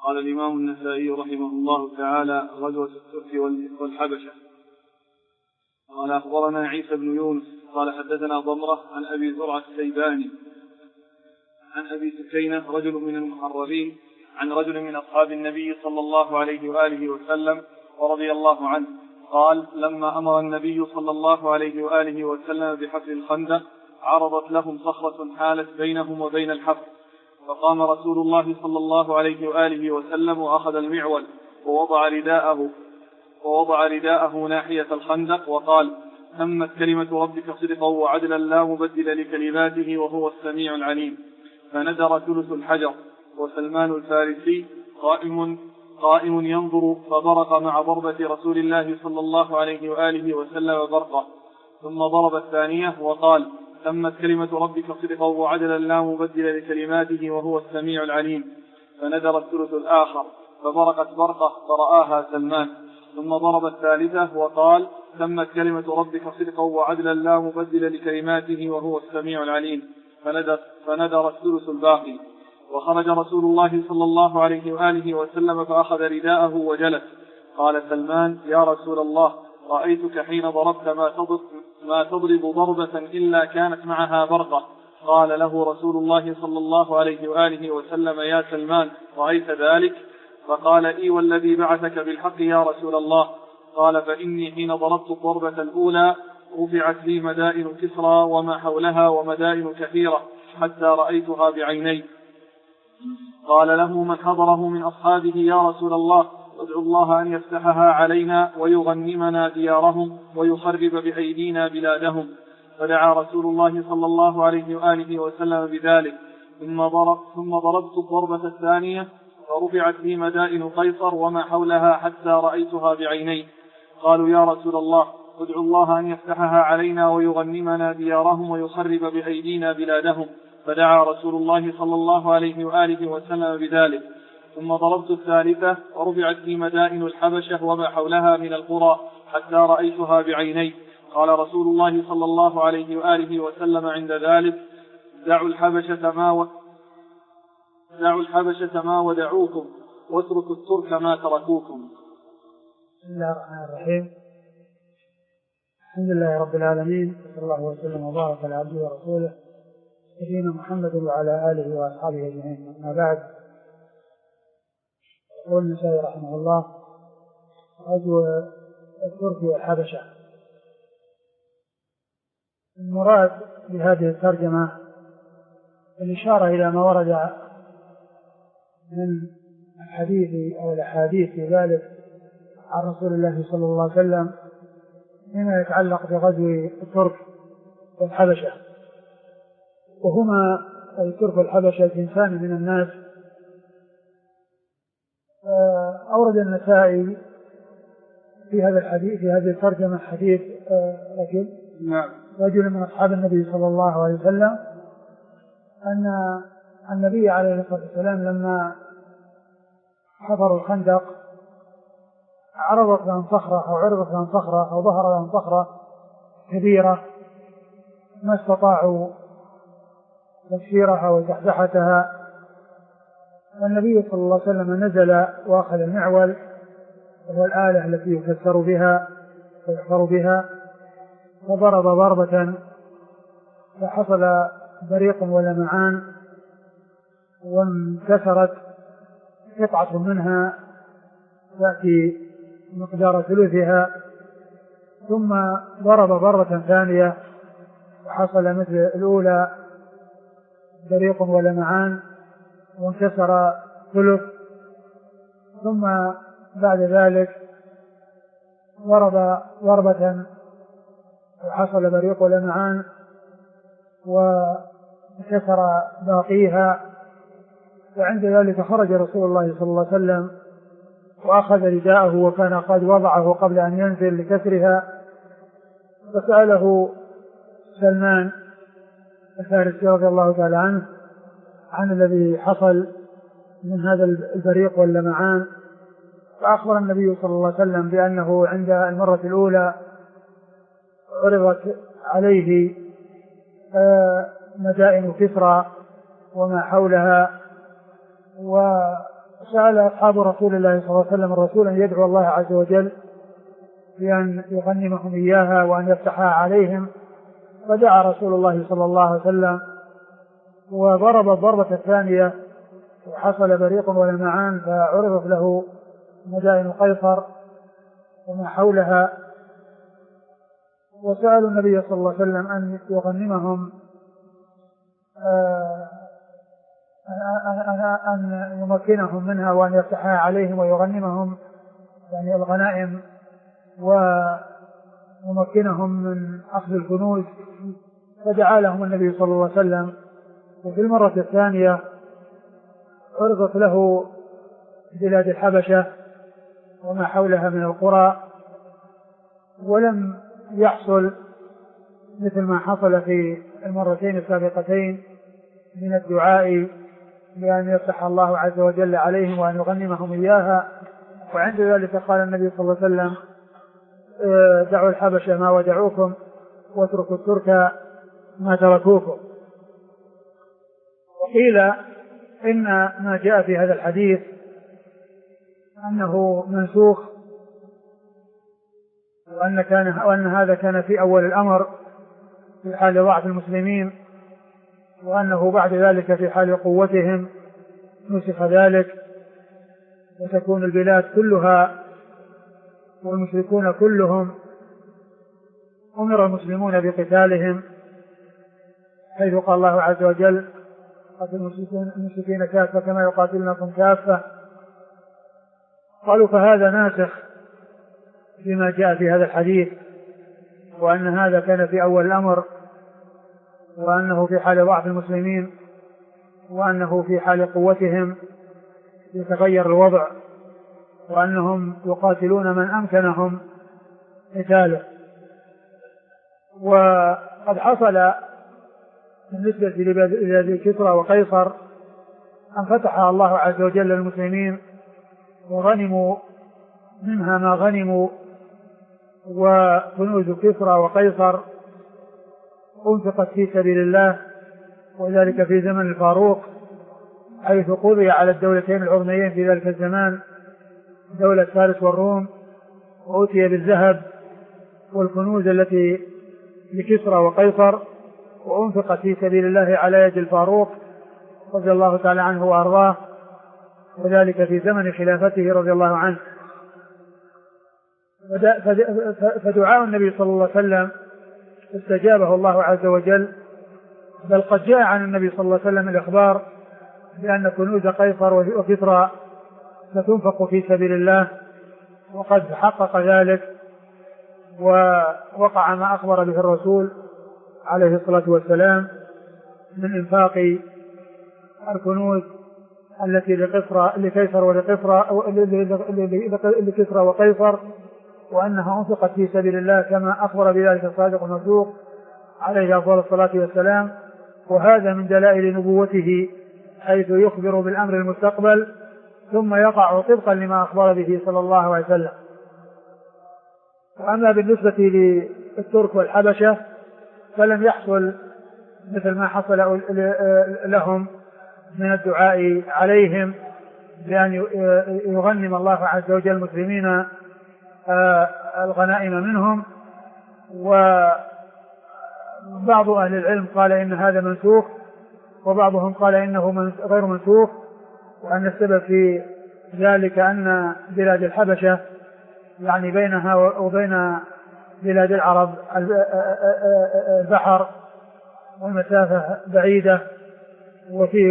قال الإمام النسائي رحمه الله تعالى: غزوة الترك والحبشة. قال أخبرنا عيسى بن يونس قال حدثنا ضمرة عن أبي زرعة الشيباني عن أبي سكينة رجل من المحررين عن رجل من أصحاب النبي صلى الله عليه وآله وسلم ورضي الله عنه قال: لما أمر النبي صلى الله عليه وآله وسلم بحفر الخندق عرضت لهم صخرة حالت بينهم وبين الحفر، فقام رسول الله صلى الله عليه وآله وسلم وأخذ المعول ووضع رداءه ناحية الخندق وقال: تمت كلمة ربك صدقا وعدلا لا مبدل لكلماته وهو السميع العليم. فندر ثلث الحجر، وسلمان الفارسي قائم ينظر، فبرق مع ضربة رسول الله صلى الله عليه وآله وسلم برقه، ثم ضرب الثانية وقال: تمت كلمة ربك صدقا وعدلا لا مبدل لكلماته وهو السميع العليم. فندر الثلث الآخر، فبرقت برقه فرآها سلمان، ثم ضرب الثالثة وقال: تمت كلمة ربك صدقا وعدلا لا مبدل لكلماته وهو السميع العليم. فندر الثلث الباقي، وخرج رسول الله صلى الله عليه وآله وسلم فأخذ رداءه وجلس. قال سلمان: يا رسول الله، رأيتك حين ضربت ما تضرب ضربة إلا كانت معها برقة. قال له رسول الله صلى الله عليه وآله وسلم: يا سلمان، رأيت ذلك؟ فقال: إي والذي بعثك بالحق يا رسول الله. قال: فإني حين ضربت الضربة الأولى رفعت لي مدائن كسرى وما حولها ومدائن كثيرة حتى رأيتها بعيني. قال له من حضره من أصحابه: يا رسول الله، ادعو الله أن يفتحها علينا ويغنمنا ديارهم ويخرب بأيدينا بلادهم. فدعا رسول الله صلى الله عليه وآله وسلم بذلك، ثم ضربت الضربة الثانية فرفعت لي مدائن قيصر وما حولها حتى رأيتها بعيني. قالوا: يا رسول الله، ادعو الله أن يفتحها علينا ويغنمنا ديارهم ويخرب بأيدينا بلادهم. فدعا رسول الله صلى الله عليه وآله وسلم بذلك. ثم ضربت الثالثة ورفعت لي مدائن الحبشة وما حولها من القرى حتى رأيتها بعيني. قال رسول الله صلى الله عليه وآله وسلم عند ذلك: دعوا الحبشة ما ودعوكم واتركوا الترك ما تركوكم. بسم الله الرحمن الرحيم. الحمد لله رب العالمين، صلى الله وسلم وبارك على عبده ورسوله سيدنا محمد وعلى آله وأصحابه أجمعين. أما بعد، يقول النسائي رحمه الله: غزو الترك والحبشة. المراد بهذه الترجمة الإشارة إلى ما ورد من الحديث أو الأحاديث في ذلك عن رسول الله صلى الله عليه وسلم فيما يتعلق بغزو الترك والحبشة، وهما الترك والحبشة جنسان من الناس. أورد النسائي في هذا الحديث في هذه الترجمة حديث رجل من أصحاب النبي صلى الله عليه وسلم أن النبي عليه الصلاة والسلام لما حفروا الخندق عرضت لهم صخرة أو ظهر لهم صخرة كبيرة ما استطاعوا تكسيرها وزحزحتها، والنبي صلى الله عليه وسلم نزل وأخذ المعول وهو الآلة التي يكسر بها ويحفر بها، فضرب ضربة فحصل بريق ولمعان وانكسرت قطعة منها تأتي مقدار ثلثها، ثم ضرب ضربة ثانية وحصل مثل الأولى بريق ولمعان وانكسر ثلث، ثم بعد ذلك ضرب ضربة وحصل بريق ولمعان وانكسر باقيها. وعند ذلك خرج رسول الله صلى الله عليه وسلم وأخذ رداءه وكان قد وضعه قبل أن ينزل لكسرها، فسأله سلمان الفارسي رضي الله تعالى عنه عن الذي حصل من هذا البريق واللمعان، فأخبر النبي صلى الله عليه وسلم بأنه عند المرة الأولى عرضت عليه مدائن كسرى وما حولها سأل أصحاب رسول الله صلى الله عليه وسلم الرسول أن يدعو الله عز وجل بأن يغنمهم إياها وأن يفتحها عليهم، فدعا رسول الله صلى الله عليه وسلم وضرب الضربة الثانية وحصل بريق ولمعان، فعرضت له مدائن قيصر وما حولها، وسألوا النبي صلى الله عليه وسلم أن يغنمهم أن يمكنهم منها وأن يفتحها عليهم ويغنمهم يعني الغنائم ويمكنهم من أخذ الكنوز، فدعا لهم النبي صلى الله عليه وسلم. وفي المرة الثانية عرضت له بلاد الحبشة وما حولها من القرى، ولم يحصل مثل ما حصل في المرتين السابقتين من الدعاء بأن يفتح الله عز وجل عليهم وأن يغنمهم إياها. وعند ذلك قال النبي صلى الله عليه وسلم دعوا الحبشة ما ودعوكم واتركوا الترك ما تركوكم. وقيل إن ما جاء في هذا الحديث أنه منسوخ، وأن هذا كان في أول الأمر في حال ضعف المسلمين، وأنه بعد ذلك في حال قوتهم نسخ ذلك، وتكون البلاد كلها والمشركون كلهم أمر المسلمون بقتالهم، حيث قال الله عز وجل قاتلوا المشركين كافة كما يقاتلونكم كافة. قالوا فهذا ناسخ بما جاء في هذا الحديث، وأن هذا كان في أول الأمر، وأنه في حال ضعف المسلمين، وأنه في حال قوتهم يتغير الوضع، وأنهم يقاتلون من أمكنهم قتاله. وقد حصل بالنسبة لبلاد كسرى وقيصر أن فتح الله عز وجل المسلمين وغنموا منها ما غنموا، وكنوز كسرى وقيصر أنفقت في سبيل الله، وذلك في زمن الفاروق، حيث قضي على الدولتين العظميين في ذلك الزمان، دولة فارس والروم، وأتي بالذهب والكنوز التي لكسرى وقيصر، وأنفقت في سبيل الله على يد الفاروق رضي الله تعالى عنه وأرضاه، وذلك في زمن خلافته رضي الله عنه. فدعاء النبي صلى الله عليه وسلم استجابه الله عز وجل، بل قد جاء عن النبي صلى الله عليه وسلم الإخبار بأن كنوز قيصر وكسرى ستنفق في سبيل الله، وقد حقق ذلك ووقع ما أخبر به الرسول عليه الصلاة والسلام من إنفاق الكنوز التي لكسرى وقيصر، وأنها أنفقت في سبيل الله كما أخبر بذلك الصادق المصدوق عليه أفضل الصلاة والسلام. وهذا من دلائل نبوته، حيث يخبر بالأمر المستقبل ثم يقع طبقا لما أخبر به صلى الله عليه وسلم. وأما بالنسبة للترك والحبشة فلم يحصل مثل ما حصل لهم من الدعاء عليهم بأن يغنم الله عز وجل المسلمين الغنائم منهم. وبعض أهل العلم قال إن هذا منسوخ، وبعضهم قال إنه غير منسوخ، وأن السبب في ذلك أن بلاد الحبشة يعني بينها وبين بلاد العرب البحر والمسافة بعيدة، وفيه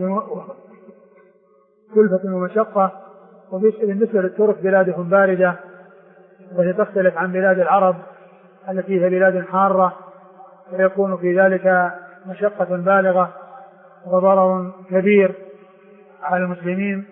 كلفة ومشقة. وبالنسبة للترك بلادهم باردة، وهي تختلف عن بلاد العرب التي هي بلاد حارة، ويكون في ذلك مشقة بالغة وضرر كبير على المسلمين.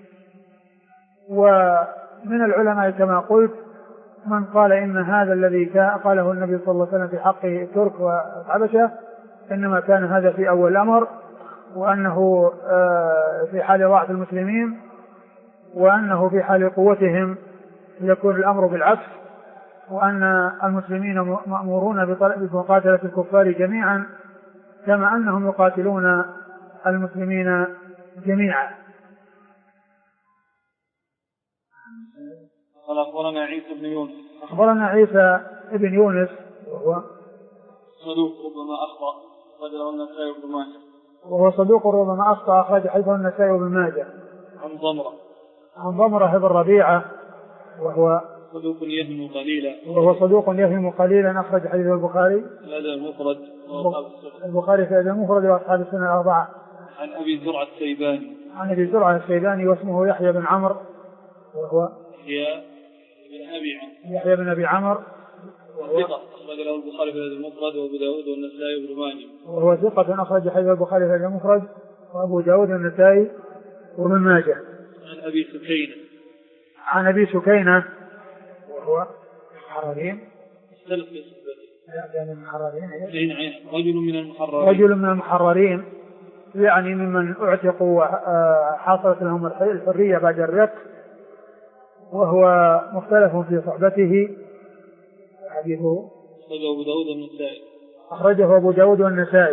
ومن العلماء كما قلت من قال إن هذا الذي قاله النبي صلى الله عليه وسلم في حق الترك والحبشة إنما كان هذا في أول الأمر، وأنه في حال ضعف المسلمين، وأنه في حال قوتهم يكون الأمر بالعكس، وأن المسلمين مأمورون بمقاتلة الكفار جميعا كما أنهم يقاتلون المسلمين جميعا. قال أخبرنا عيسى بن يونس. أخبرنا عيسى بن يونس وهو صدوق ربما أخطأ أخرجه النسائي وابن ماجه. وهو صدوق ربما أخطأ أخرج حديثه النسائي وابن ماجه. عن ضمرة بن ربيعة وهو صدوق يهم قليلا. وهو صدوق يهم قليلا أخرج حديثه البخاري. الأدب المفرد البخاري في الأدب المفرد وأصحاب السنة الأربعة. عن أبي زرعة السيباني. عن أبي زرعة السيباني واسمه يحيى بن عمرو وهو يحيى بن أبي عمرو ثقة أخرج له البخاري في الأدب المفرد وأبو داود والنسائي وابن ماجه. وهو ثقة أخرج حديث البخاري في الأدب المفرد وأبو داود والنسائي وابن ماجه. عن أبي سكينة وهو حرارين. رجل من المحررين يعني ممن اعتقوا وحصلت لهم الحرية بعد الرق، وهو مختلف في صحبته. حديثه أخرجه أبو داود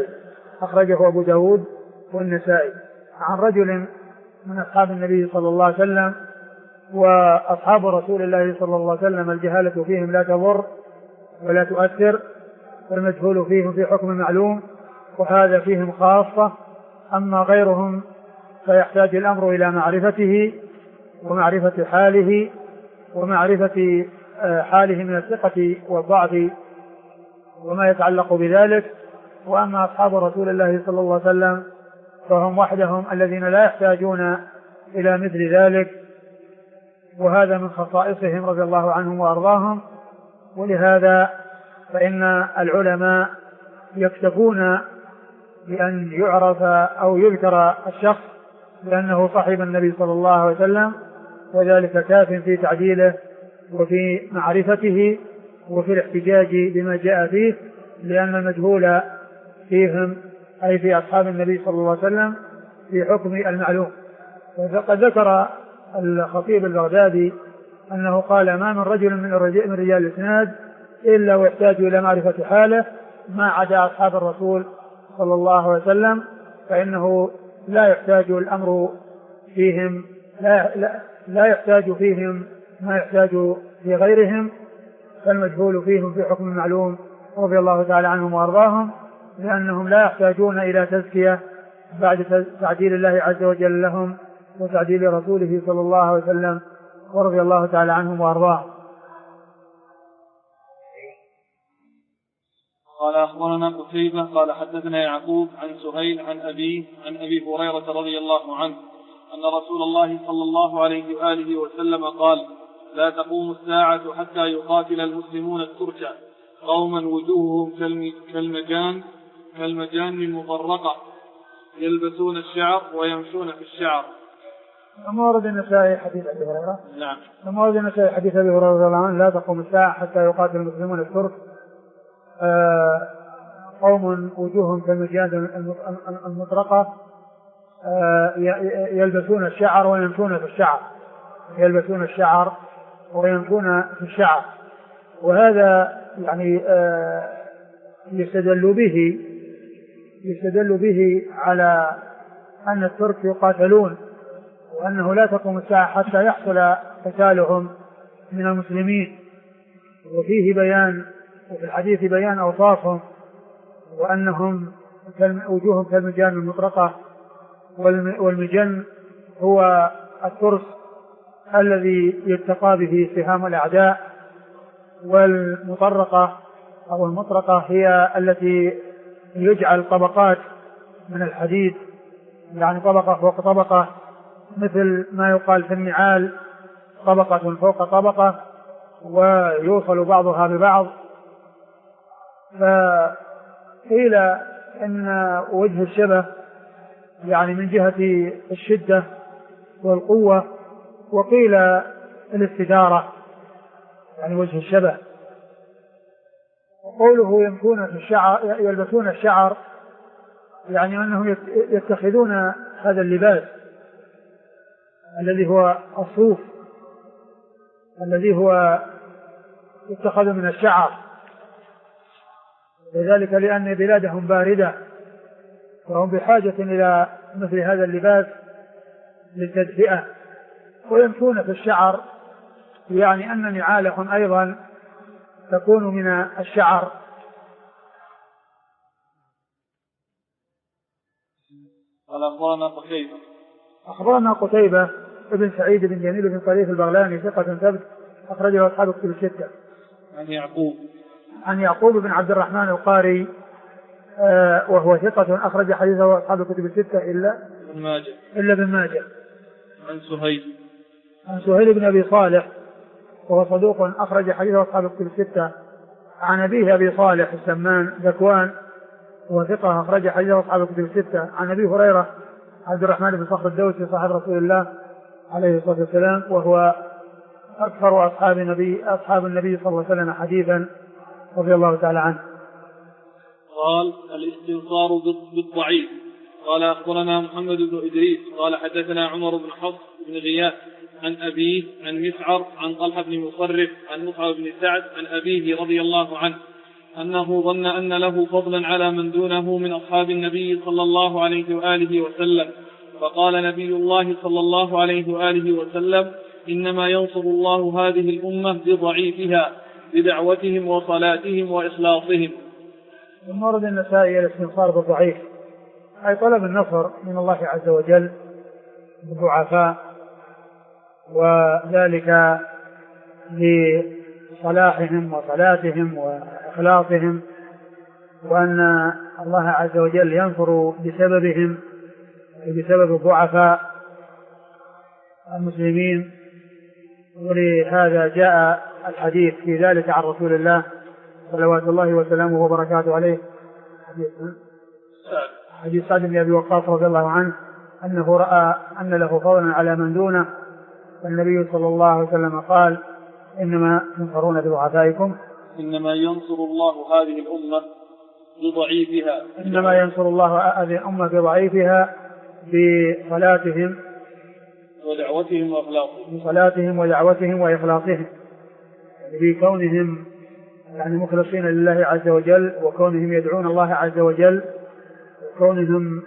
والنسائي عن رجل من أصحاب النبي صلى الله عليه وسلم. وأصحاب رسول الله صلى الله عليه وسلم الجهالة فيهم لا تضر ولا تؤثر، والمجهول فيهم في حكم معلوم، وهذا فيهم خاصة. أما غيرهم فيحتاج الأمر إلى معرفته ومعرفة حاله ومعرفة حاله من الثقة والضعف وما يتعلق بذلك. وأما أصحاب رسول الله صلى الله عليه وسلم فهم وحدهم الذين لا يحتاجون إلى مثل ذلك، وهذا من خصائصهم رضي الله عنهم وأرضاهم. ولهذا فإن العلماء يكتفون بأن يعرف أو يذكر الشخص لأنه صاحب النبي صلى الله عليه وسلم، وذلك كاف في تعديله وفي معرفته وفي الاحتجاج بما جاء فيه، لأن المجهول فيهم أي في أصحاب النبي صلى الله عليه وسلم في حكم المعلوم. وقد ذكر الخطيب البغدادي أنه قال: ما من رجل من رجال الإسناد إلا ويحتاج إلى معرفة حاله ما عدا أصحاب الرسول صلى الله عليه وسلم، فإنه لا يحتاج الأمر فيهم لا يحتاج فيهم ما يحتاج في غيرهم، فالمجهول فيهم في حكم المعلوم رضي الله تعالى عنهم وأرضاهم، لأنهم لا يحتاجون إلى تزكية بعد تعديل الله عز وجل لهم وتعديل رسوله صلى الله عليه وسلم ورضي الله تعالى عنهم وأرضاهم. قال أخبرنا قتيبة قال حدثنا يعقوب عن سهيل عن أبي هريرة رضي الله عنه أن رسول الله صلى الله عليه وآله وسلم قال: لا تقوم الساعة حتى يقاتل المسلمون الترك قوما وجوههم كالمجان المفرقة يلبسون الشعر ويمشون في الشعر. أما ورد النسائي حديث أبي هريرة. نعم. أما ورد النسائي حديث أبي هريرة رضي الله عنه: لا تقوم الساعة حتى يقاتل المسلمون الترك قوم وجوههم كالمجان المطرقة يلبسون الشعر ويمشون في الشعر. وهذا يعني يستدل به على أن الترك يقاتلون، وأنه لا تقوم الساعة حتى يحصل قتالهم من المسلمين. وفيه بيان وفي الحديث بيان أوصافهم، وأنهم وجوههم كالمجان المطرقة، والمجن هو الترس الذي يتقى به سهام الأعداء، والمطرقة أو المطرقة هي التي يجعل طبقات من الحديد، يعني طبقة فوق طبقة، مثل ما يقال في النعال طبقة فوق طبقة ويوصل بعضها ببعض. فقيل إن وجه الشبه يعني من جهة الشدة والقوة، وقيل الاستدارة يعني وجه الشبه. وقوله يلبسون الشعر يعني أنهم يتخذون هذا اللباس الذي هو الصوف الذي هو يتخذ من الشعر، وذلك لأن بلادهم باردة وهم بحاجة إلى مثل هذا اللباس للتدفئة، ويمشون في الشعر يعني أن نعالهم أيضا تكون من الشعر. أخبرنا قتيبة ابن سعيد بن جميل بن طريف البغلاني ثقة ثبت أخرجه أصحاب الكتب الستة. عن يعقوب بن عبد الرحمن القاري وهو ثقة أخرج حديثه أصحاب الكتب الستة إلا ابن ماجه. عن سهيل بن أبي صالح وهو صدوق أخرج حديثه أصحاب الكتب الستة. عن أبيه أبي صالح السمان ذكوان وهو ثقة أخرج حديثه أصحاب الكتب الستة. عن أبي هريرة عبد الرحمن بن صخر الدوسي صاحب رسول الله عليه الصلاة والسلام وهو أكثر أصحاب النبي صلى الله عليه وسلم حديثا رضي الله تعالى عنه. قال الاستنصار بالضعيف. قال أخبرنا محمد بن إدريس قال حدثنا عمر بن حفص بن غياث عن أبيه عن مسعر عن طلحة بن مصرف عن مصعب بن سعد عن أبيه رضي الله عنه أنه ظن أن له فضلا على من دونه من أصحاب النبي صلى الله عليه وآله وسلم، فقال نبي الله صلى الله عليه وآله وسلم: إنما ينصر الله هذه الأمة بضعيفها بدعوتهم وصلاتهم وإخلاصهم. المورد النسائي الاستنصار بالضعيف أي طلب النصر من الله عز وجل بالضعفاء، وذلك لصلاحهم وصلاتهم وإخلاصهم، وأن الله عز وجل ينصر بسببهم بسبب الضعفاء المسلمين. ولهذا جاء الحديث في ذلك عن رسول الله صلوات الله وسلامه وبركاته عليه حديث سعد بن أبي وقاص رضي الله عنه أنه رأى أن له فضلا على من دونه، فالنبي صلى الله عليه وسلم قال: إنما تنصرون بضعفائكم. إنما ينصر الله هذه الأمة بضعيفها. إنما ينصر الله هذه الأمة بضعيفها بصلاتهم ودعوتهم وإخلاصهم. بصلاتهم ودعوتهم وإخلاصهم، بكونهم يعني مخلصين لله عز وجل، وكونهم يدعون الله عز وجل، وكونهم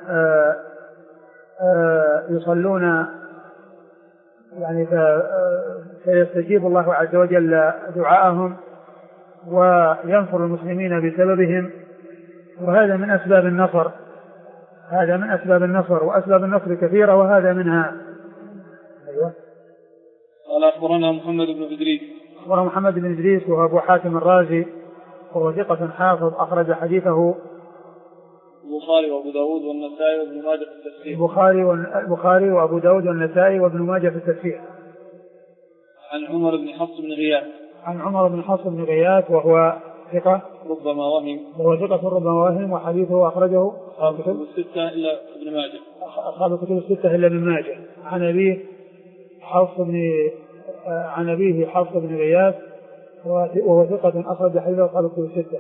يصلون يعني فيستجيب الله عز وجل دعاءهم وينصر المسلمين بسببهم. وهذا من أسباب النصر، هذا من أسباب النصر، وأسباب النصر كثيرة وهذا منها. أيوة. قال أخبرنا محمد بن إدريس. أخبرنا محمد بن إدريس وهو أبو حاتم الرازي وهو ثقة حافظ أخرج حديثه البخاري وأبو داود والنسائي وابن ماجه في التفسير. البخاري وأبو داود والنسائي وابن ماجه في التفسير. عن عمر بن حفص بن غياث. عن عمر بن حفص بن غياث وهو ثقة ربما وهم. وهو ثقة ربما وهم، وحديثه أخرجه أصحاب الكتب الستة إلا ابن ماجه. أصحاب الكتب الستة إلا ابن ماجه. عن أبيه حفص بن غياث وهو ثقة أخرج حديثه أصحاب الكتب الستة.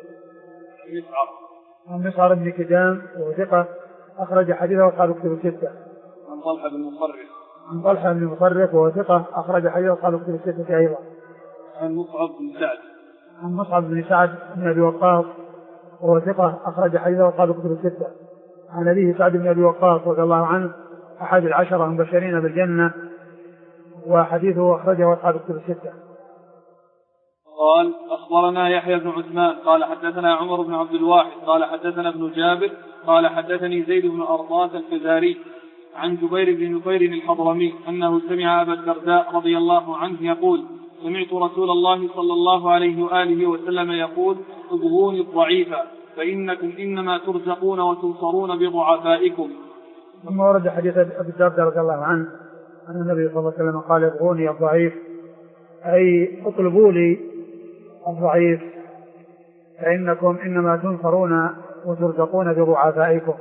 عن مسعر بن كدام وهو ثقة أخرج حديثه أصحاب الكتب الستة. عن طلحة بن مصرف. عن طلحة بن مصرف وهو ثقة أخرج حديثه أصحاب الكتب الستة أيضا. عن مصعب بن سعد. عن مصعب بن سعد بن أبي وقاص وهو ثقة أخرج حديثه أصحاب الكتب الستة. عن أبيه سعد بن أبي وقاص رضي الله عنه أحد العشرة المبشرين بالجنة، وحديثه أخرجه أصحاب الكتب الستة. قال أخبرنا يحيى بن عثمان قال حدثنا عمر بن عبد الواحد قال حدثنا ابن جابر قال حدثني زيد بن أرطاة الفزاري عن جبير بن نفير الحضرمي أنه سمع أبا الدرداء رضي الله عنه يقول: سمعت رسول الله صلى الله عليه وآله وسلم يقول: ابغوني الضعيف فإنكم إنما ترزقون وتنصرون بضعفائكم. ثم ورد حديث أبي الدرداء رضي الله عنه أن النبي صلى الله عليه وسلم قال: ابغوني الضعيف، أي اطلبوا لي الضعيف فإنكم إنما تنصرون وترزقون بضعفائكم.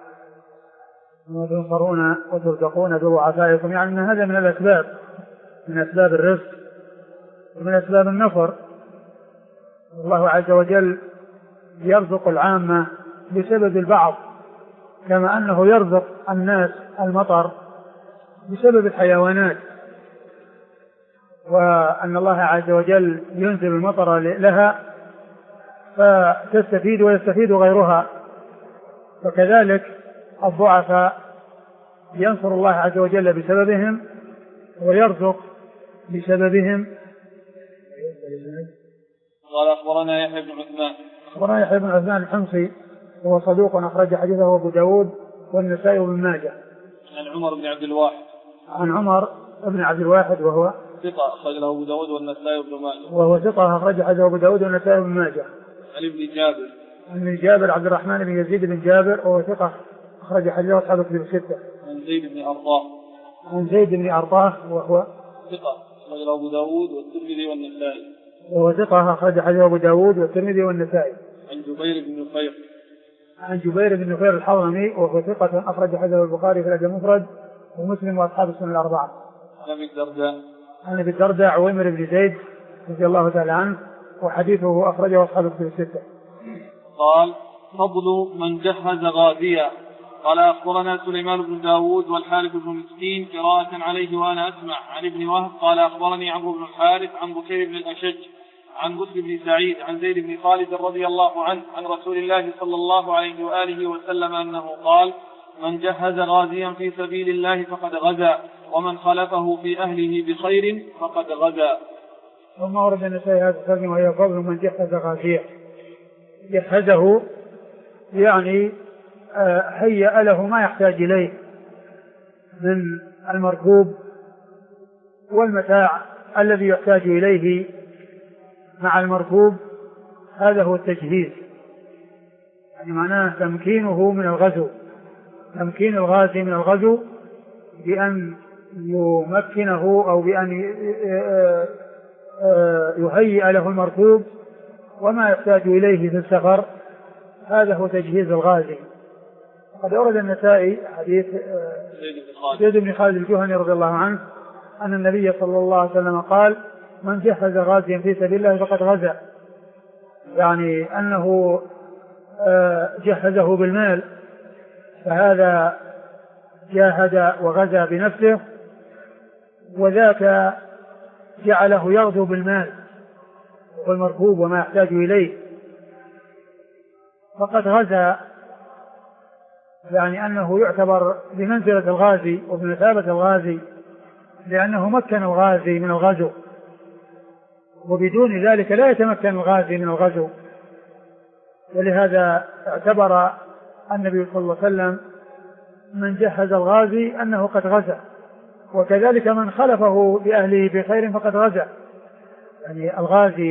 وتنصرون وترزقون بضعفائكم، يعني أن هذا من الأسباب، من أسباب الرزق ومن أسباب النصر. الله عز وجل يرزق العامة بسبب البعض، كما أنه يرزق الناس المطر بسبب الحيوانات، وأن الله عز وجل ينزل المطر لها فتستفيد ويستفيد غيرها. فكذلك الضعفاء ينصر الله عز وجل بسببهم ويرزق بسببهم، قال أخبرنا يحيى بن عثمان. أخبرنا يحيى بن عثمان الحمصي وهو صدوق أخرج حديثه أبو داود والنسائي وابن ماجه. عن عمر بن عبد الواحد. عن عمر بن عبد الواحد وهو ثقة أخرج له أبو داود والنسائي وابن ماجه. وهو ثقة أخرج حديثه أبو داود والنسائي وابن ماجه. عن ابن جابر. عن جابر عبد الرحمن بن يزيد بن جابر وهو ثقة أخرج حديثه أصحاب الكتب الستة. عن زيد بن أرطاه. عن زيد بن أرطاه وهو ثقة أخرج له أبو داود والترمذي والنسائي. وهو ثقة أخرج حديثه أبو داود والترمذي والنسائي. عن جبير بن نفير. عن جبير بن نفير الحضرمي وهو ثقة أخرج حديثه البخاري في الأدب المفرد ومسلم وأصحاب السنن الأربعة. عن أبي الدرداء. عن أبي الدرداء عويمر بن زيد رضي الله تعالى عنه وحديثه أخرجه أصحاب الكتب الستة. قال فضل من جهز غازيا. قال أخبرنا سليمان بن داود والحارث بن مسكين قراءة عليه وأنا أسمع عن ابن وهب قال أخبرني عمرو بن الحارث عن بكير بن الأشج عن بسر بن سعيد عن زيد بن خالد رضي الله عنه عن رسول الله صلى الله عليه وآله وسلم أنه قال من جهز غازيا في سبيل الله فقد غزا ومن خلفه في أهله بخير فقد غزا. ثم ورد النسائي هذا الترجمة وهي فضل من جهز غازيا. جهزه يعني هيأ له ما يحتاج إليه من المركوب والمتاع الذي يحتاج إليه مع المركوب. هذا هو التجهيز، يعني معناه تمكينه من الغزو، تمكين الغازي من الغزو بأن يمكنه أو بأن يهيئ له المركوب وما يحتاج إليه في السفر. هذا هو تجهيز الغازي. قد أورد النسائي حديث زيد بن خالد الجهني رضي الله عنه أن النبي صلى الله عليه وسلم قال من جهز غازيا في سبيل الله فقد غزا، يعني أنه جهزه بالمال، فهذا جاهد وغزا بنفسه، وذاك جعله يغزو بالمال والمركوب وما يحتاج إليه فقد غزا، يعني أنه يعتبر بمنزلة الغازي وبمثابة الغازي لأنه مكن الغازي من الغزو، وبدون ذلك لا يتمكن الغازي من الغزو. ولهذا اعتبر النبي صلى الله عليه وسلم من جهز الغازي أنه قد غزا، وكذلك من خلفه بأهله بخير فقد غزا. يعني الغازي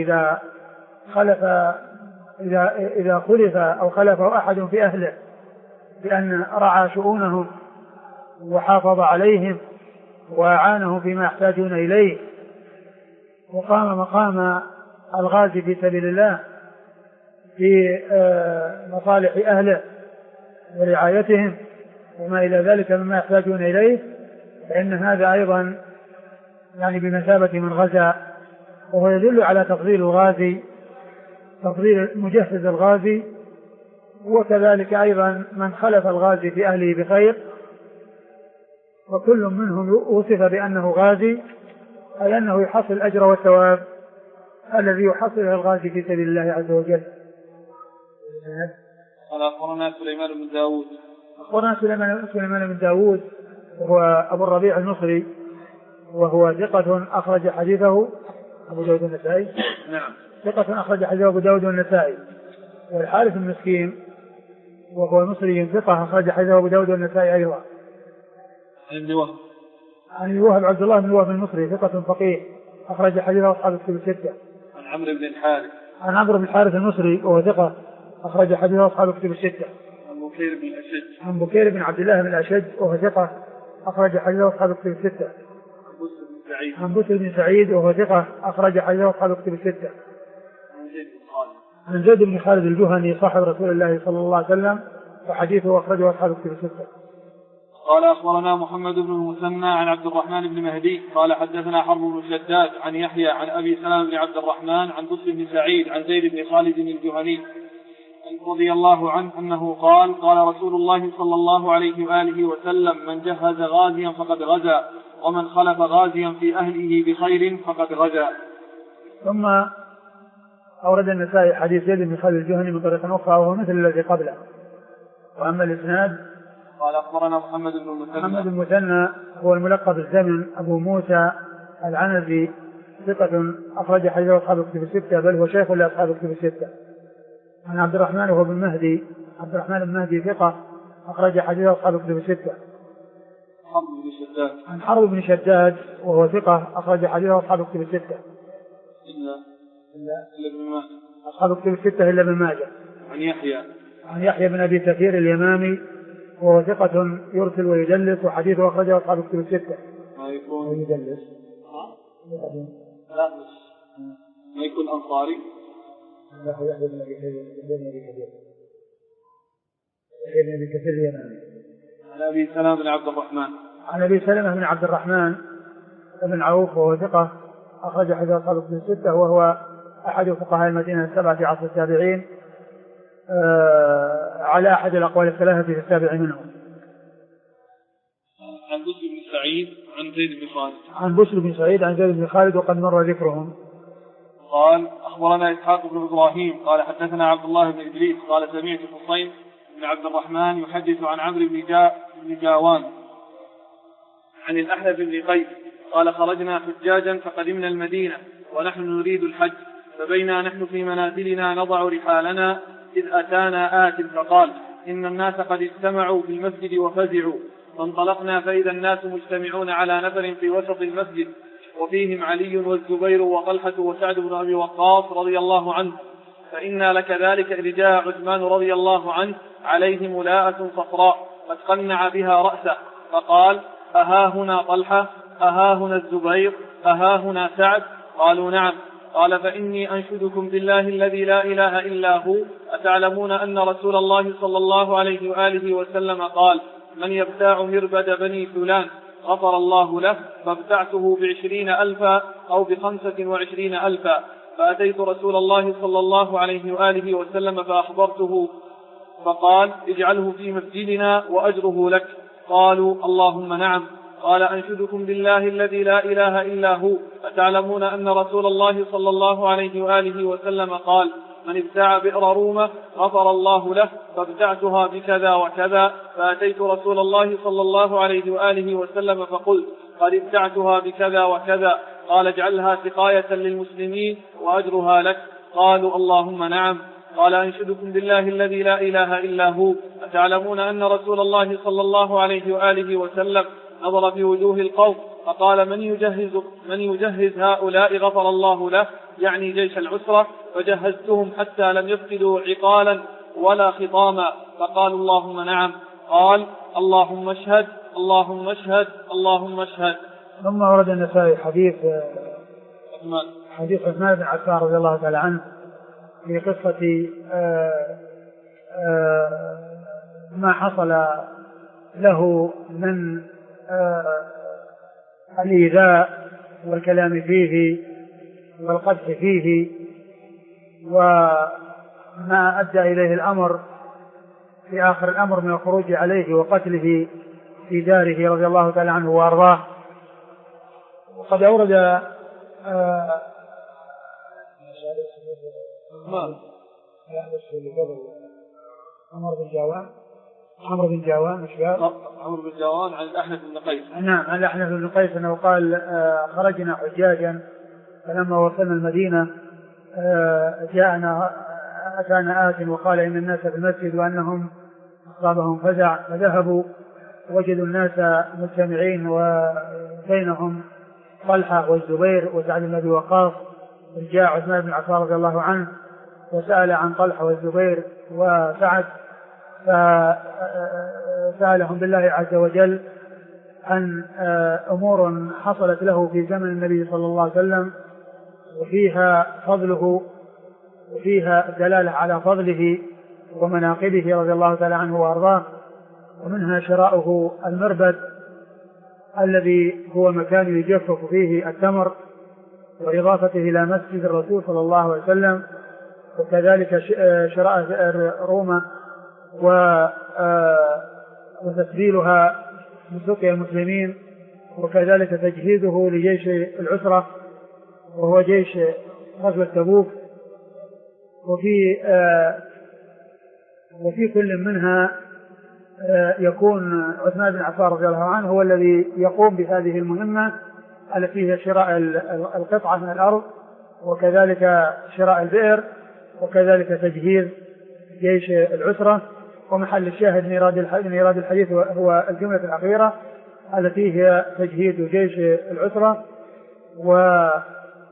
إذا خلف أو خلفه أحد في أهله بأن رعى شؤونهم وحافظ عليهم وأعانهم فيما يحتاجون إليه وقام مقام الغازي في سبيل الله في مصالح أهله ورعايتهم وما إلى ذلك مما يحتاجون إليه، فإن هذا أيضا يعني بمثابة من غزا، وهو يدل على تفضيل الغازي، تفضيل مجهز الغازي، وكذلك أيضا من خلف الغازي في أهله بخير، وكل منهم وصف بأنه غازي، أي أنه يحصل الأجر والثواب الذي يحصله الغازي في سبيل الله عز وجل. قال أخبرنا سليمان بن داود. أخبرنا سليمان بن داود وهو أبو الربيع المصري وهو ثقة أخرج حديثه أبو داود والنسائي. نعم. ثقة أخرج حديثه أبو داود والنسائي. والحارث المسكين وهو مصري ثقة أخرج حديثه أبو داود والنسائي أيضا. عن وهب عبد الله بن وهب المصري ثقة فقيه أخرج حديثه أصحاب الكتب الستة. عن عمرو بن الحارث. عن عمرو بن الحارث المصري وهو ثقة أخرج حديثه أصحاب الكتب الستة. عن بكير بن الأشج. عن بكير بن عبد الله بن الأشج وهو ثقة أخرج حديثه أصحاب الكتب الستة. عن بسر بن سعيد وهو ثقة أخرج حديثه أصحاب الكتب الستة. عن زيد بن خالد الجهني صاحب رسول الله صلى الله عليه وسلم وحديثه أخرجه أصحاب الكتب الستة. قال أخبرنا محمد بن المثنى عن عبد الرحمن بن مهدي قال حدثنا حرب بن شداد عن يحيى عن أبي سلام بن عبد الرحمن عن بسر بن سعيد عن زيد بن خالد الجهني رضي الله عنه أنه قال قال رسول الله صلى الله عليه وآله وسلم من جهز غازيا فقد غزا ومن خلف غازيا في أهله بخير فقد غزا. ثم أورد النسائي حديث زيد بن خالد الجهني من طريق أخرى وهو مثل الذي قبله. وأما الإسناد قال أخبرنا محمد بن المثنى هو الملقب بالزمن أبو موسى العنزي ثقة أخرج حديثه أصحاب الكتب الستة، بل هو شيخ لأصحاب الكتب الستة. عن عبد الرحمن وهو بن مهدي، عبد الرحمن بن مهدي ثقة أخرج حديثه أصحاب الكتب الستة. عن حرب بن شداد وهو ثقة أخرج حديثه أصحاب الكتب الستة إلا أصحاب الكتب الستة إلا ابن ماجه. عن يحيى بن أبي كثير اليمامي وهو ثقة يرسل ويدلس وحديثه أخرجه أصحاب الكتب الستة. ويدلس لا ما يكون أنصاري. لا هو يحيى بن أبي كثير اليمامي. عن أبي سلمة بن عبد الرحمن، عن أبي سلمة بن عبد الرحمن بن عوف وهو ثقة أخرج حديث أصحاب الكتب الستة، وهو أحد فقهاء المدينة السبعة في عصر التابعين، على أحد الأقوال الثلاثة في السابع منهم. عن بشر بن سعيد عن زيد بن خالد، عن بشر بن سعيد عن زيد بن خالد وقد مر ذكرهم. قال أخبرنا إسحاق بن إبراهيم قال حدثنا عبد الله بن إدريس قال سمعت حسين بن عبد الرحمن يحدث عن عمرو بن جاوان عن الأحنف بن قيس قال خرجنا حجاجا فقدمنا المدينة ونحن نريد الحج، فبينا نحن في منازلنا نضع رحالنا إذ أتانا آت فقال إن الناس قد اجتمعوا في المسجد وفزعوا، فانطلقنا فإذا الناس مجتمعون على نفر في وسط المسجد وفيهم علي والزبير وطلحة وسعد بن أبي وقاص رضي الله عنه، فإنا لكذلك إذ جاء عثمان رضي الله عنه عليه ملاءة صفراء قد قنع بها رأسه، فقال أها هنا طلحة أها هنا الزبير أها هنا سعد؟ قالوا نعم. قال فإني أنشدكم بالله الذي لا إله إلا هو أتعلمون أن رسول الله صلى الله عليه وآله وسلم قال من يبتاع مربد بني فلان غفر الله له، فابتعته 20,000 أو 25,000. فأتيت رسول الله صلى الله عليه وآله وسلم فأخبرته فقال اجعله في مسجدنا وأجره لك. قالوا اللهم نعم. قال أنشدكم بالله الذي لا إله إلا هو أتعلمون أن رسول الله صلى الله عليه وآله وسلم قال من ابتاع بئر رومة غفر الله له، فابتعتها بكذا وكذا. فأتيت رسول الله صلى الله عليه وآله وسلم فقلت قد ابتعتها بكذا وكذا. قال اجعلها سقاية للمسلمين وأجرها لك. قالوا اللهم نعم. قال أنشدكم بالله الذي لا إله إلا هو أتعلمون أن رسول الله صلى الله عليه وآله وسلم نظر في وجوه القوم فقال من يجهز هؤلاء غفر الله له، يعني جيش العسرة، فجهزتهم حتى لم يفقدوا عقالا ولا خطاما، فقالوا اللهم نعم. قال اللهم اشهد اللهم اشهد اللهم اشهد. ثم ورد النسائي حديث عثمان بن عفان رضي الله تعالى عنه في قصة ما حصل له من الإيذاء والكلام فيه والقدح فيه، وما أدى إليه الأمر في آخر الأمر من الخروج عليه وقتله في داره رضي الله تعالى عنه وأرضاه. وقد أورد عمرو بن جاوان عن الأحنف بن قيس. نعم عن الأحنف بن قيس أنه قال خرجنا حجاجا فلما وصلنا المدينة أتانا آت وقال إن الناس في المسجد وأنهم أصابهم فزع، فذهبوا وجدوا الناس مجتمعين وبينهم طلحة والزبير وسعد بن أبي وقاص. جاء عثمان بن عفان رضي الله عنه وسأل عن طلحة والزبير وسعد، فسألهم بالله عز وجل عن أمور حصلت له في زمن النبي صلى الله عليه وسلم وفيها فضله وفيها الدلالة على فضله ومناقبه رضي الله تعالى عنه وأرضاه، ومنها شراؤه المربد الذي هو مكان يجفف فيه التمر وإضافته إلى مسجد الرسول صلى الله عليه وسلم، وكذلك شراء روما وتسبيلها من سقيا المسلمين، وكذلك تجهيزه لجيش العسرة وهو جيش غزوة تبوك. وفي كل منها يكون عثمان بن عفان رضي الله عنه هو الذي يقوم بهذه المهمة التي هي شراء القطعة من الأرض، وكذلك شراء البئر، وكذلك تجهيز جيش العسرة. ومحل الشاهد من إيراد الحديث هو الجملة الأخيرة التي هي تجهيز جيش العسرة، وأن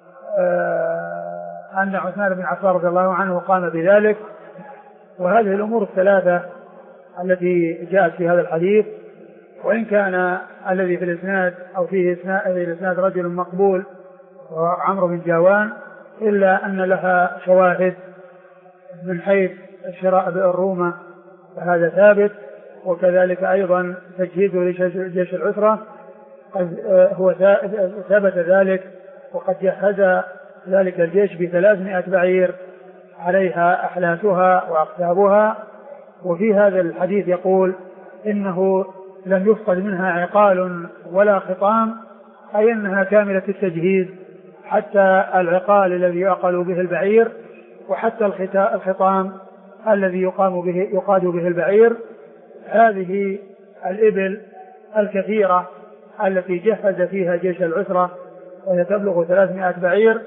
عثمان بن عفان رضي الله عنه قام بذلك. وهذه الأمور الثلاثة التي جاءت في هذا الحديث، وإن كان الذي في الإسناد أو فيه الإسناد رجل مقبول وعمرو بن جاوان، إلا أن لها شواهد من حيث شراء بئر رومة فهذا ثابت، وكذلك أيضا تجهيز جيش العسرة هو ثبت ذلك، وقد جهز ذلك الجيش ب300 بعير عليها أحلاسها وأقتابها. وفي هذا الحديث يقول إنه لم يفقد منها عقال ولا خطام، أي أنها كاملة التجهيز، حتى العقال الذي يعقل به البعير، وحتى الخطام الذي يقاد به البعير. هذه الإبل الكثيرة التي جهز فيها جيش العسرة وهي تبلغ 300 بعير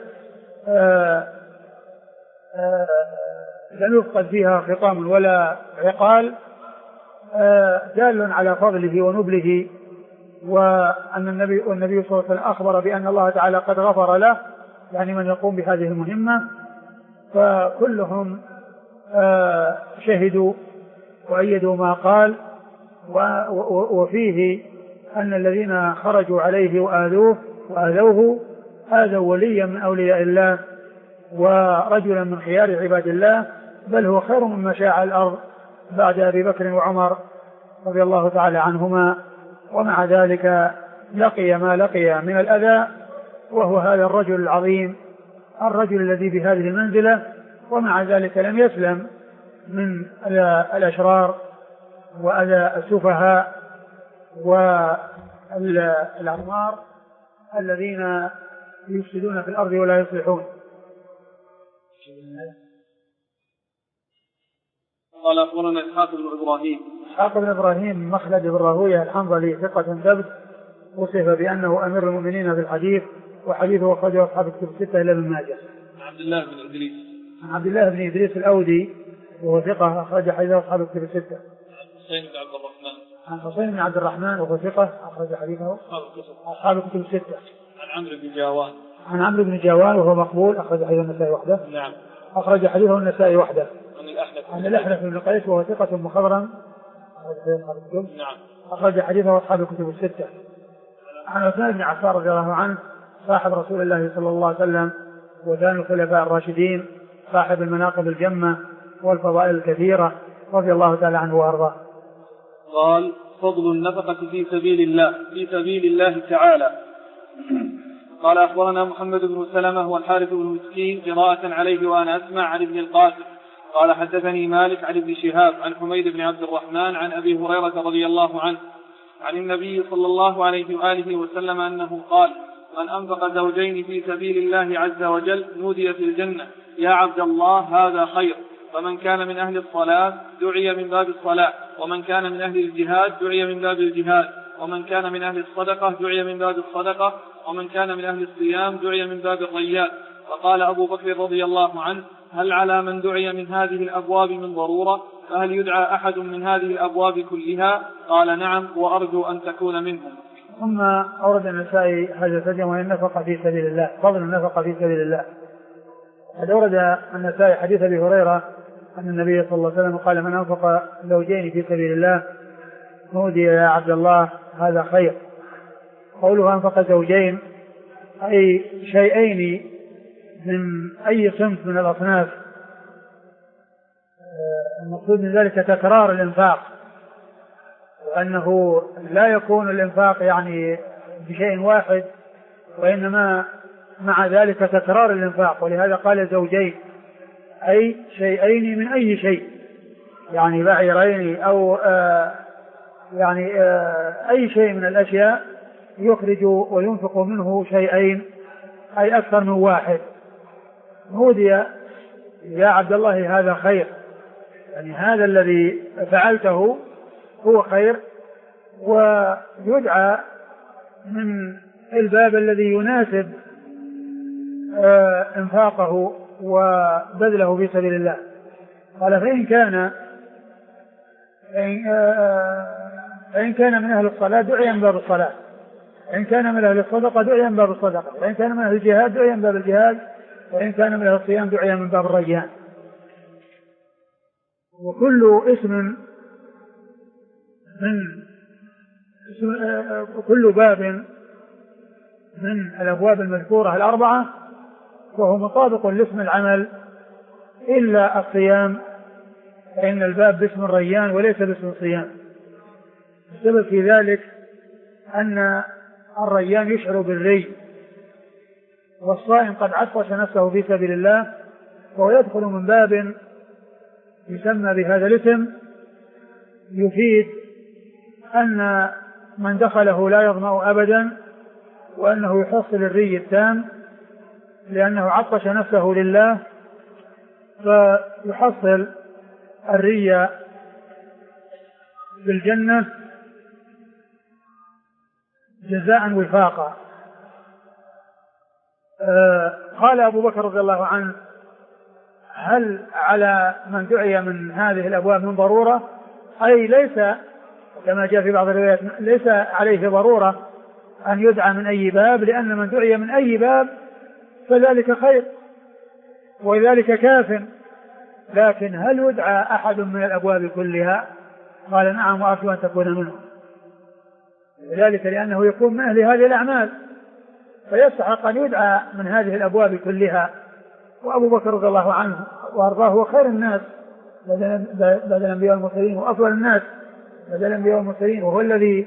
لم يفقد فيها خطام ولا عقال، دال على فضله ونبله، وأن النبي صلى الله عليه وسلم أخبر بأن الله تعالى قد غفر له، يعني من يقوم بهذه المهمة. فكلهم شهدوا وأيدوا ما قال. وفيه أن الذين خرجوا عليه وآذوه آذوا وليا من أولياء الله ورجلا من خيار عباد الله، بل هو خير مما شاع الأرض بعد أبي بكر وعمر رضي الله تعالى عنهما. ومع ذلك لقي ما لقي من الأذى، وهو هذا الرجل العظيم، الرجل الذي بهذه المنزلة، ومع ذلك لم يسلم من الأشرار وأذى السفهاء والأعمار الذين يفسدون في الأرض ولا يصلحون. قال أخبرنا إسحاق بن إبراهيم مخلد بن راهويه الحنظلي ثقة ثبت، وصف بأنه أمير المؤمنين في الحديث، وحديثه أخرجه أصحاب الكتب الستة إلا ابن ماجه. عن عبد الله بن إدريس الأودي وهو ثقة أخرج حديثه أصحاب الكتب الستة. عن حسين بن عبد الرحمن وهو ثقة أخرج حديثه أصحاب الكتب الستة. عن عمرو بن جاوان وهو مقبول أخرج حديثه النسائي وحده. نعم. أخرج حديثه النسائي وحده. عن الأحنف بن قيس وهو ثقة مخضرم أخرج حديثه أصحاب الكتب الستة. عن عثمان بن عفان رضي الله عنه صاحب رسول الله صلى الله عليه وسلم وثاني الخلفاء الراشدين، صاحب المناقب الجمة والفضائل الكثيرة، رضي الله تعالى عنه وأرضاه. قال: فضل النفقة في سبيل الله تعالى. قال: أخبرنا محمد بن سلمة والحارث بن مسكين قراءة عليه وأنا أسمع عن ابن القاسم قال: حدثني مالك عن ابن شهاب عن حميد بن عبد الرحمن عن أبي هريرة رضي الله عنه عن النبي صلى الله عليه وآله وسلم أنه قال: من أنفق زوجين في سبيل الله عز وجل نودي في الجنة يا عبد الله هذا خير. فمن كان من أهل الصلاة دعي من باب الصلاة، ومن كان من أهل الجهاد دعي من باب الجهاد، ومن كان من أهل الصدقة دعي من باب الصدقة، ومن كان من أهل الصيام دعي من باب الريان. فقال أبو بكر رضي الله عنه: هل على من دعي من هذه الأبواب من ضرورة؟ فهل يدعى أحد من هذه الأبواب كلها؟ قال: نعم، وأرجو أن تكون منهم. ثم أورد النسائي هذا الترجمة وهي النفقة في سبيل الله، فضل النفقة في سبيل الله. قد أورد النسائي حديث أبي هريرة أن النبي صلى الله عليه وسلم قال: من أنفق زوجين في سبيل الله نودي يا عبد الله هذا خير. قوله أنفق زوجين أي شيئين من أي صنف من الأصناف. المقصود من ذلك تكرار الإنفاق، وأنه لا يكون الإنفاق يعني بشيء واحد، وإنما مع ذلك تكرار الإنفاق. ولهذا قال زوجين أي شيئين من أي شيء، يعني بعيرين أو أي شيء من الأشياء يخرج وينفق منه شيئين أي أكثر من واحد. هودي يا عبد الله هذا خير، يعني هذا الذي فعلته هو خير، ويدعى من الباب الذي يناسب انفاقه وبذله في سبيل الله. قال فإن كان من أهل الصلاة دعي من باب الصلاة، إن كان من أهل الصدقة دعي من باب الصدقة، وإن كان من أهل الجهاد دعي من باب الجهاد، وإن كان من أهل الصيام دعي من باب الريان. وكل كل باب من الأبواب المذكورة الأربعة وهو مطابق لاسم العمل إلا الصيام، فإن الباب باسم الريان وليس باسم الصيام. السبب في ذلك أن الريان يشعر بالري، والصائم قد عطش نفسه في سبيل الله، وهو يدخل من باب يسمى بهذا الاسم، يفيد أن من دخله لا يظمأ أبدا، وأنه يحصل الري التام لأنه عطش نفسه لله، فيحصل الري بالجنة جزاء وفاقا. قال أبو بكر رضي الله عنه: هل على من دعي من هذه الأبواب من ضرورة؟ أي ليس كما جاء في بعض الروايات ليس عليه ضرورة أن يدعى من أي باب، لأن من دعي من أي باب فذلك خير وذلك كاف. لكن هل يدعى أحد من الأبواب كلها؟ قال: نعم، وأرجو أن تكون منهم. ذلك لأنه يكون من أهل هذه الأعمال فيستحق أن يدعى من هذه الأبواب كلها. وأبو بكر رضي الله عنه وأرضاه هو خير الناس بعد الأنبياء والمرسلين، وأفضل الناس بعد الأنبياء والمرسلين، وهو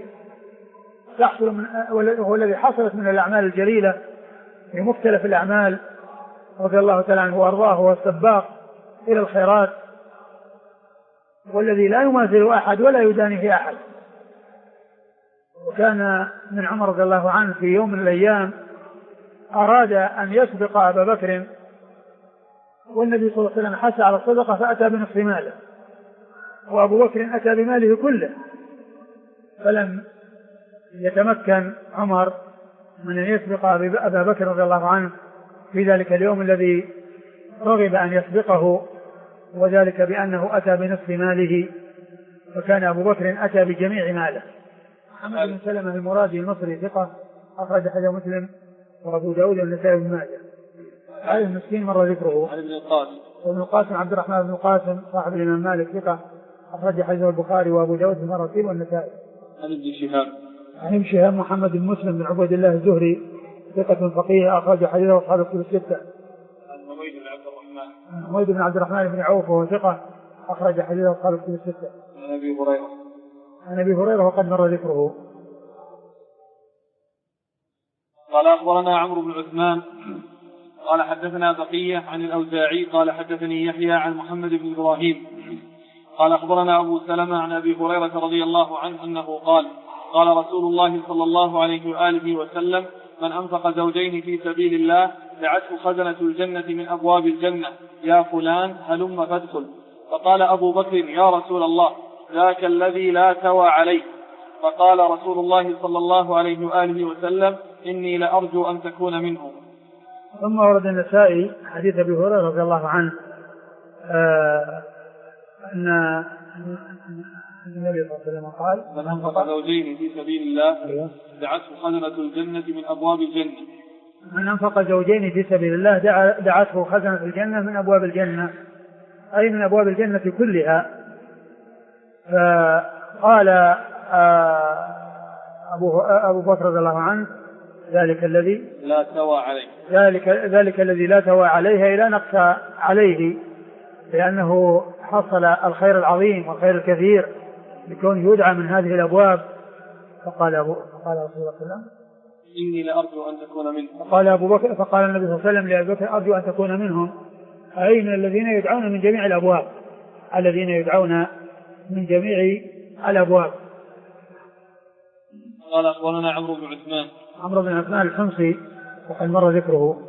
الذي حصلت من الأعمال الجليلة في مختلف الأعمال رضي الله تعالى عنه وأرضاه. هو السباق إلى الخيرات، والذي لا يماثل أحد ولا يدانيه أحد. وكان من عمر رضي الله عنه في يوم من الأيام أراد أن يسبق أبا بكر، والنبي صلى الله عليه وسلم حث على الصدقة فأتى بنصف ماله، وأبو بكر أتى بماله كله، فلم يتمكن عمر من أن يسبق أبا بكر رضي الله عنه في ذلك اليوم الذي رغب أن يسبقه، وذلك بأنه أتى بنصف ماله، فكان أبو بكر أتى بجميع ماله. محمد بن سلمة المرادي المصري ثقة أخرج حديث مسلم وأبو داود والنسائي بن ماجه. هذا المسكين مر ذكره. ابن القاسم عبد الرحمن بن القاسم صاحب الإمام مالك ثقة أخرج حديث البخاري وأبو داود المراسيل والنسائي. عن ابن شهاب محمد بن مسلم بن عبد الله الزهري ثقة فقيه أخرج حديثه أصحاب الكتب الستة. حميد بن عبد الرحمن بن عوف وهو ثقة أخرج حديثه أصحاب الكتب الستة. عن أبي هريرة وقد مر ذكره. قال: أخبرنا عمرو بن عثمان قال حدثنا بقية عن الأوزاعي قال حدثني يحيى عن محمد بن إبراهيم قال أخبرنا أبو سلمة عن أبي هريرة رضي الله عنه أنه قال: قال رسول الله صلى الله عليه وآله وسلم: من أنفق زوجين في سبيل الله دعته خزنة الجنة من أبواب الجنة: يا فلان هلم فادخل. فقال أبو بكر: يا رسول الله، ذاك الذي لا توى عليه. فقال رسول الله صلى الله عليه وآله وسلم: إني لأرجو أن تكون منه. ثم ورد النسائي حديث أبي هريرة رضي الله عنه أن النبي صلى الله عليه وسلم قال: من أنفق زوجين في سبيل الله دعته خزنة الجنة من أبواب الجنة. من أنفق زوجين في سبيل الله دعته خزنة الجنة من أبواب الجنة، أي من أبواب الجنة كلها. فقال أبو بكر رضي الله عنه: ذلك الذي لا توى عليه، ذلك الذي لا توى عليه لا نقص عليه، لأنه حصل الخير العظيم والخير الكثير لكون يدعى من هذه الأبواب. فقال رسول الله صلى الله عليه وسلم: إني لأرجو أن تكون منهم. فقال النبي صلى الله عليه وسلم لأبي بكر: أرجو أن تكون منهم، أي من الذين يدعون من جميع الأبواب، الذين يدعون من جميع الأبواب. قال: أخبرنا عمرو بن عثمان الحمصي وقد مر ذكره.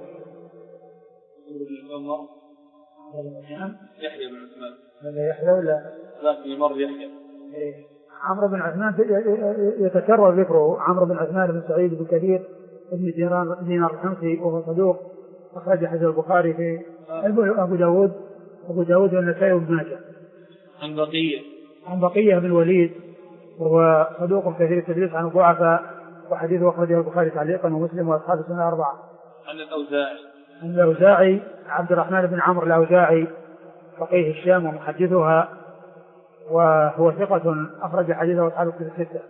يحيى بن عثمان هذا يحيى ولا ذاك مر يحيى؟ عمرو بن عثمان يتكرر ذكره. عمرو بن عثمان بن سعيد بن كثير بن دينار الحمصي وهو صدوق أخرج حديث البخاري في أبو داود والنسائي وابن ماجه. عن بقية بن الوليد وهو صدوق كثير التدليس عن الضعفاء وحديثه أخرجه البخاري تعليقا ومسلم وأصحاب السنن الأربعة. عن الأوزاعي عبد الرحمن بن عمرو الأوزاعي فقيه الشام ومحدثها وهو ثقة أخرج حديثه أصحاب الكتب الستة.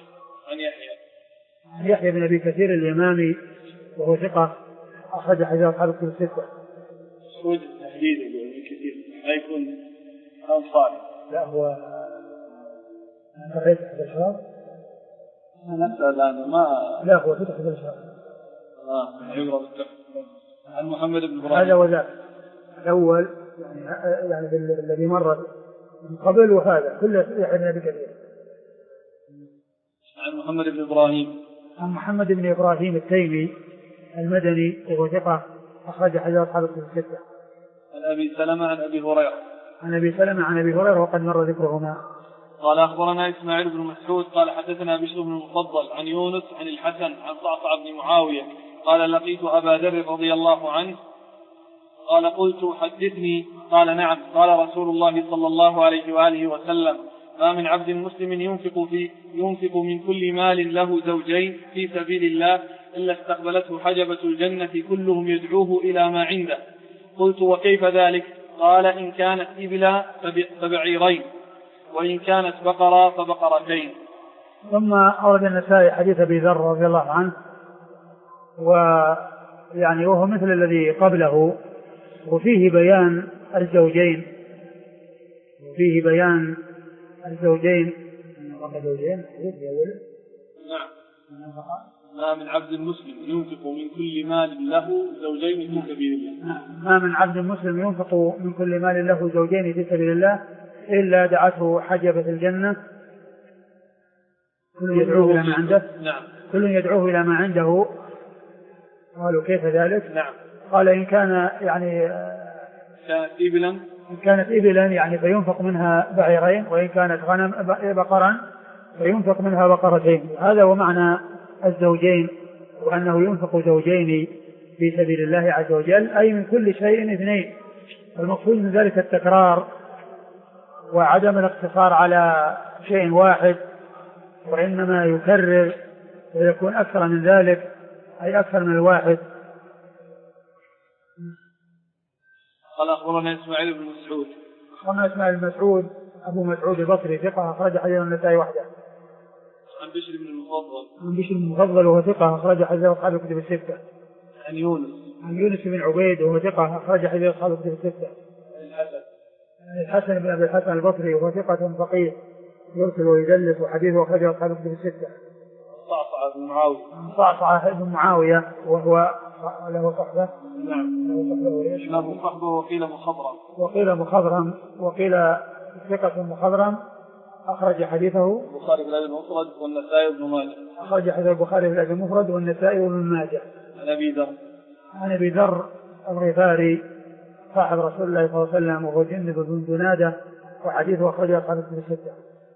عن يحيى بن أبي كثير اليمامي وهو ثقة أخرج حديثه أصحاب الكتب الستة. سود التحديد ابن كثير لا يكون أنصاري. لا هو قريت أحد الشهر. أنا أسأل أنا ما. لا هو فتح أحد الشهر. يقرأ بالتحديد. عن محمد بن إبراهيم. هذا وذاك الأول يعني الذي مر من قبل وهذا كله يحيى بن أبي كثير. عن محمد بن إبراهيم. عن محمد بن إبراهيم التيمي المدني وهو ثقة أخرج حديث أصحاب الكتب الستة. عن أبي سلمة عن أبي هريرة. عن أبي سلمة عن أبي هريرة وقد مر ذكرهما. قال أخبرنا إسماعيل بن مسعود قال حدثنا بشر بن المفضل عن يونس عن الحسن عن صعصع بن معاوية قال لقيت أبا ذر رضي الله عنه قال قلت حدثني قال نعم قال رسول الله صلى الله عليه وآله وسلم ما من عبد مسلم ينفق من كل مال له زوجين في سبيل الله إلا استقبلته حجبة الجنة كلهم يدعوه إلى ما عنده. قلت وكيف ذلك؟ قال إن كانت إبلا فبعيرين وإن كانت بقرة فبقرتين. ثم أورد النسائي حديث أبي ذر رضي الله عنه ويعني وهو مثل الذي قبله وفيه بيان الزوجين نعم. ما من عبد مسلم ينفق من كل مال له زوجين في سبيل الله. ما من عبد مسلم ينفق من كل مال له زوجين في سبيل الله إلا دعته حجبة الجنة كل يدعوه إلى ما عنده. نعم. كل يدعوه إلى ما عنده. قالوا كيف ذلك؟ نعم. قال إن كان يعني كانت إبلا يعني فينفق منها بعيرين وإن كانت بقرا فينفق منها بقرتين. هذا هو معنى الزوجين وأنه ينفق زوجين في سبيل الله عز وجل أي من كل شيء اثنين. المقصود من ذلك التكرار وعدم الاقتصار على شيء واحد وإنما يكرر ويكون أكثر من ذلك أي أكثر من الواحد. قال أخبرنا إسماعيل بن مسعود. أخبرنا إسماعيل بن مسعود أبو مسعود البصري ثقة أخرج حديث النسائي وحده. عن بشر بن المفضل. عن بشر بن المفضل وهو ثقة أخرج حديث أصحاب الكتب الستة. عن يونس بن عبيد وهو ثقة أخرج حديث أصحاب الكتب الستة. الحسن بن أبي الحسن البصري وهو ثقة فقيه يرسل ويدلس وحديثه أخرج أصحاب الكتب الستة. صعصع بن معاوية وهو له صحبة. نعم. له صحبة وقيل مخضرم وقيل ثقة مخضرم أخرج حديثه البخاري في الأدب المفرد والنسائي وابن ماجه. أخرج حديث البخاري في الأدب المفرد والنسائي وابن ماجه. عن أبي ذر الغفاري صاحب رسول الله صلى الله عليه وسلم وهو جندب بن جنادة وحديثه أخرجه أصحاب الكتب الستة.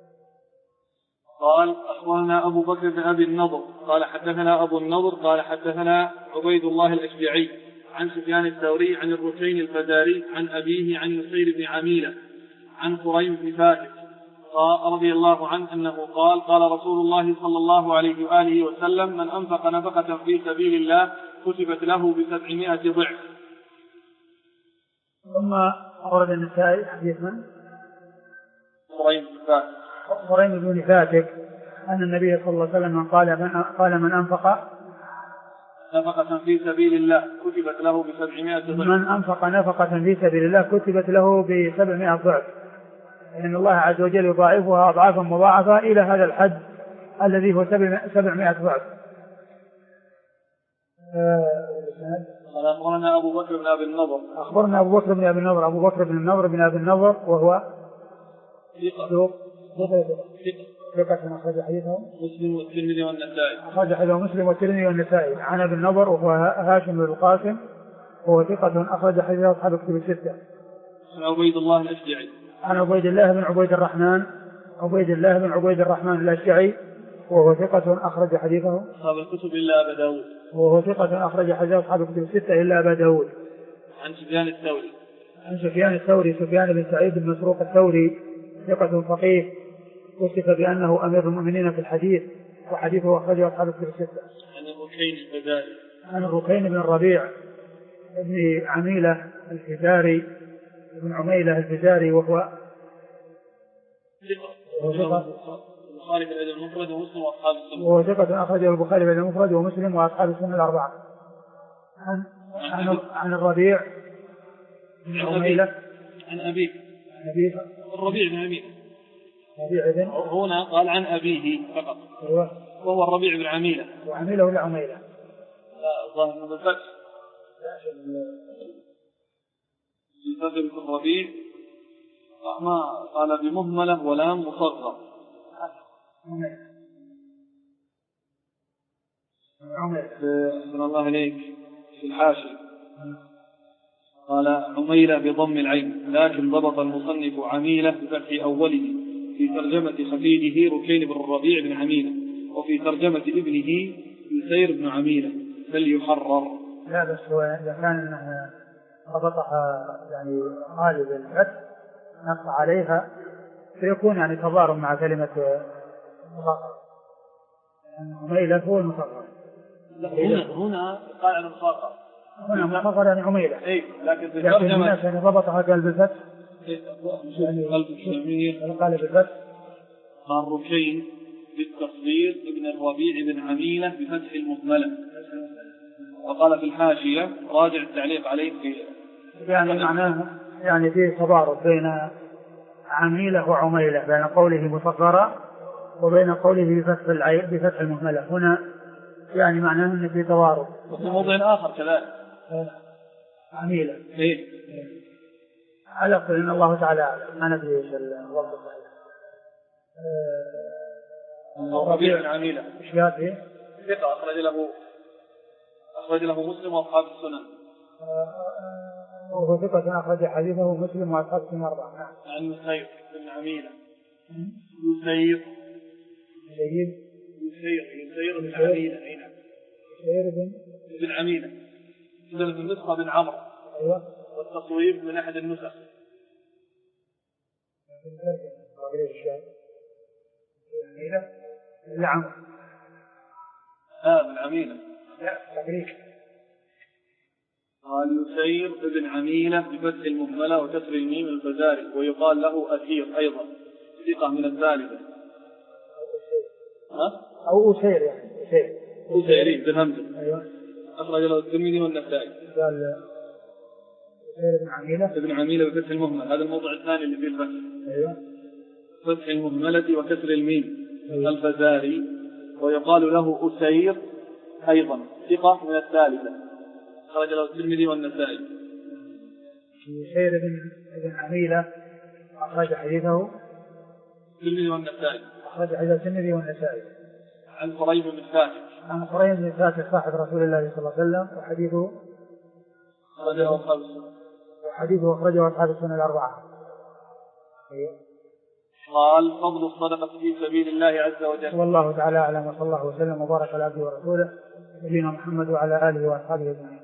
قال أخبرنا أبو بكر بن أبي النضر قال حدثنا أبو النضر قال حدثنا عبيد الله الأشجعي عن سفيان الثوري عن الركين الفزاري عن أبيه عن يسير بن عميلة عن قريم بن فاتح رضي الله عنه أنه قال قال رسول الله صلى الله عليه وآله وسلم من أنفق نفقة في سبيل الله كتبت له ب700 ضعف. ثم أورد النسائي حديث من؟ قريم بن فاتك أن النبي صلى الله عليه وسلم قال من أنفق نفقة في سبيل الله كتبت له ب700 ضعف. من أنفق نفقة في سبيل الله كتبت له ب700 ضعف لأن الله عز وجل يضاعفها أضعافا مضاعفة إلى هذا الحد الذي هو 700 ضعف. أخبرنا أبو بكر بن أبي النضر. أخبرنا أبو بكر بن أبي النضر أبو بكر بن النضر بن أبي النضر وهو ثقة أخرج حديثه مسلم والترمذي والنسائي. أخرج حديثه مسلم والترمذي والنسائي. عن أبي النضر وهو هاشم بن القاسم وهو ثقة أخرج حديثه أصحاب الكتب الستة. عن عبيد الله الأشجعي. عن عبيد الله بن عبيد الرحمن الأشجعي وهو ثقة أخرج حديثه أصحاب الكتب إلا أبا داود. وهو ثقة أخرج حديثه أصحاب الكتب الستة إلا أبا داود. عن سفيان الثوري. عن سفيان الثوري سفيان بن سعيد بن مسروق الثوري ثقة فقيه وصف بأنه أمير المؤمنين في الحديث وحديثه أخرجه أصحاب الكتب الستة. عن الركين الفزاري. عن الركين بن الربيع ابن عميلة الفزاري ابن عميلة الفزاري وهو ثقة. البخاري في الأدب المفرد ومسلم وأصحاب السنة. وهو ثقة أخرجه البخاري في الأدب المفرد ومسلم وأصحاب السنة الأربعة. عن الربيع بن عميلة. عن أبيه. الربيع بن عميلة. هنا قال عن أبيه فقط. وهو الربيع بن عميلة. وعميلة ولا عميلة؟ لا ظاهر من الفتح. في الربيع ما قال بمهملة ولام مصغر. أحسن الله عليك في الحاشي قال عميلة بضم العين، لكن ضبط المصنف عميلة بفتح أوله في ترجمة خفيده ركين بن الربيع بن عميلة، وفي ترجمة ابنه يسير بن عميلة فليحرر. لا بس هو إذا كان ضبطها يعني غالب الفتح نص عليها فيكون يعني تضارب مع كلمة مصغر. عميلة هو المصغر. هنا قال عن المصغر. هنا مصغر يعني عميلة. إيه لكن في الترجمة يعني ضبطها قال بالفتح. قال بالفتح. قال ركين بالتصغير ابن الربيع بن عميلة بفتح المهملة. وقال في الحاشية راجع التعليق عليه في يعني معناه يعني فيه تضارب بين عميلة وعميلة، بين قوله مصغرة وبين قوله بفتح المهملة. هنا يعني معناه أن فيه تضارب. وفي موضع آخر كذلك عميلة. إيه على إن الله تعالى أعلم. ما ندري إيش الوضع الصحيح. الربيع بن عميلة إيش قال فيه؟ ثقة أخرج له مسلم وأصحاب السنن. وهو ثقة أخرج حديثه مسلم وأصحاب السنن الأربعة. عن يسير بن عميلة. يسير بن عميلة. أين؟ يسير بن عميلة. مثل في النسخة بن عمرو. أيوة. والتصويب من أحد النسخ. لا عمرو. بن عميلة. لا تقريب. قال يسير بن عميلة بفتح المهملة وكسر الميم الفزاري، ويقال له أثير أيضا ثقة من الثالثة. أو أسير يعني أسيري بالهمزة. أيوة. أخرج له الترمذي والنسائي. قال أسير بن عميلة بفتح المهملة. هذا الموضع الثاني اللي فيه الفتح. أيوة. فتح المهملة وكسر الميم الفزاري، ويقال له أسير أيضا ثقة من الثالثة. خرج له الترمذي والنسائي. يسير بن عميلة أخرج حديثه الترمذي والنسائي. أخرج حديث الترمذي والنسائي. عن قريب بن فاتح. عن قريب بن فاتح صاحب رسول الله صلى الله عليه وسلم، وحديثه أخرجه أصحاب السنن. أخرجه أصحاب السنن الأربعة. قال فضل الصدقة في سبيل الله عز وجل. والله تعالى أعلم، وصلى الله وسلم وبارك على عبده ورسوله نبينا محمد وعلى آله وأصحابه أجمعين.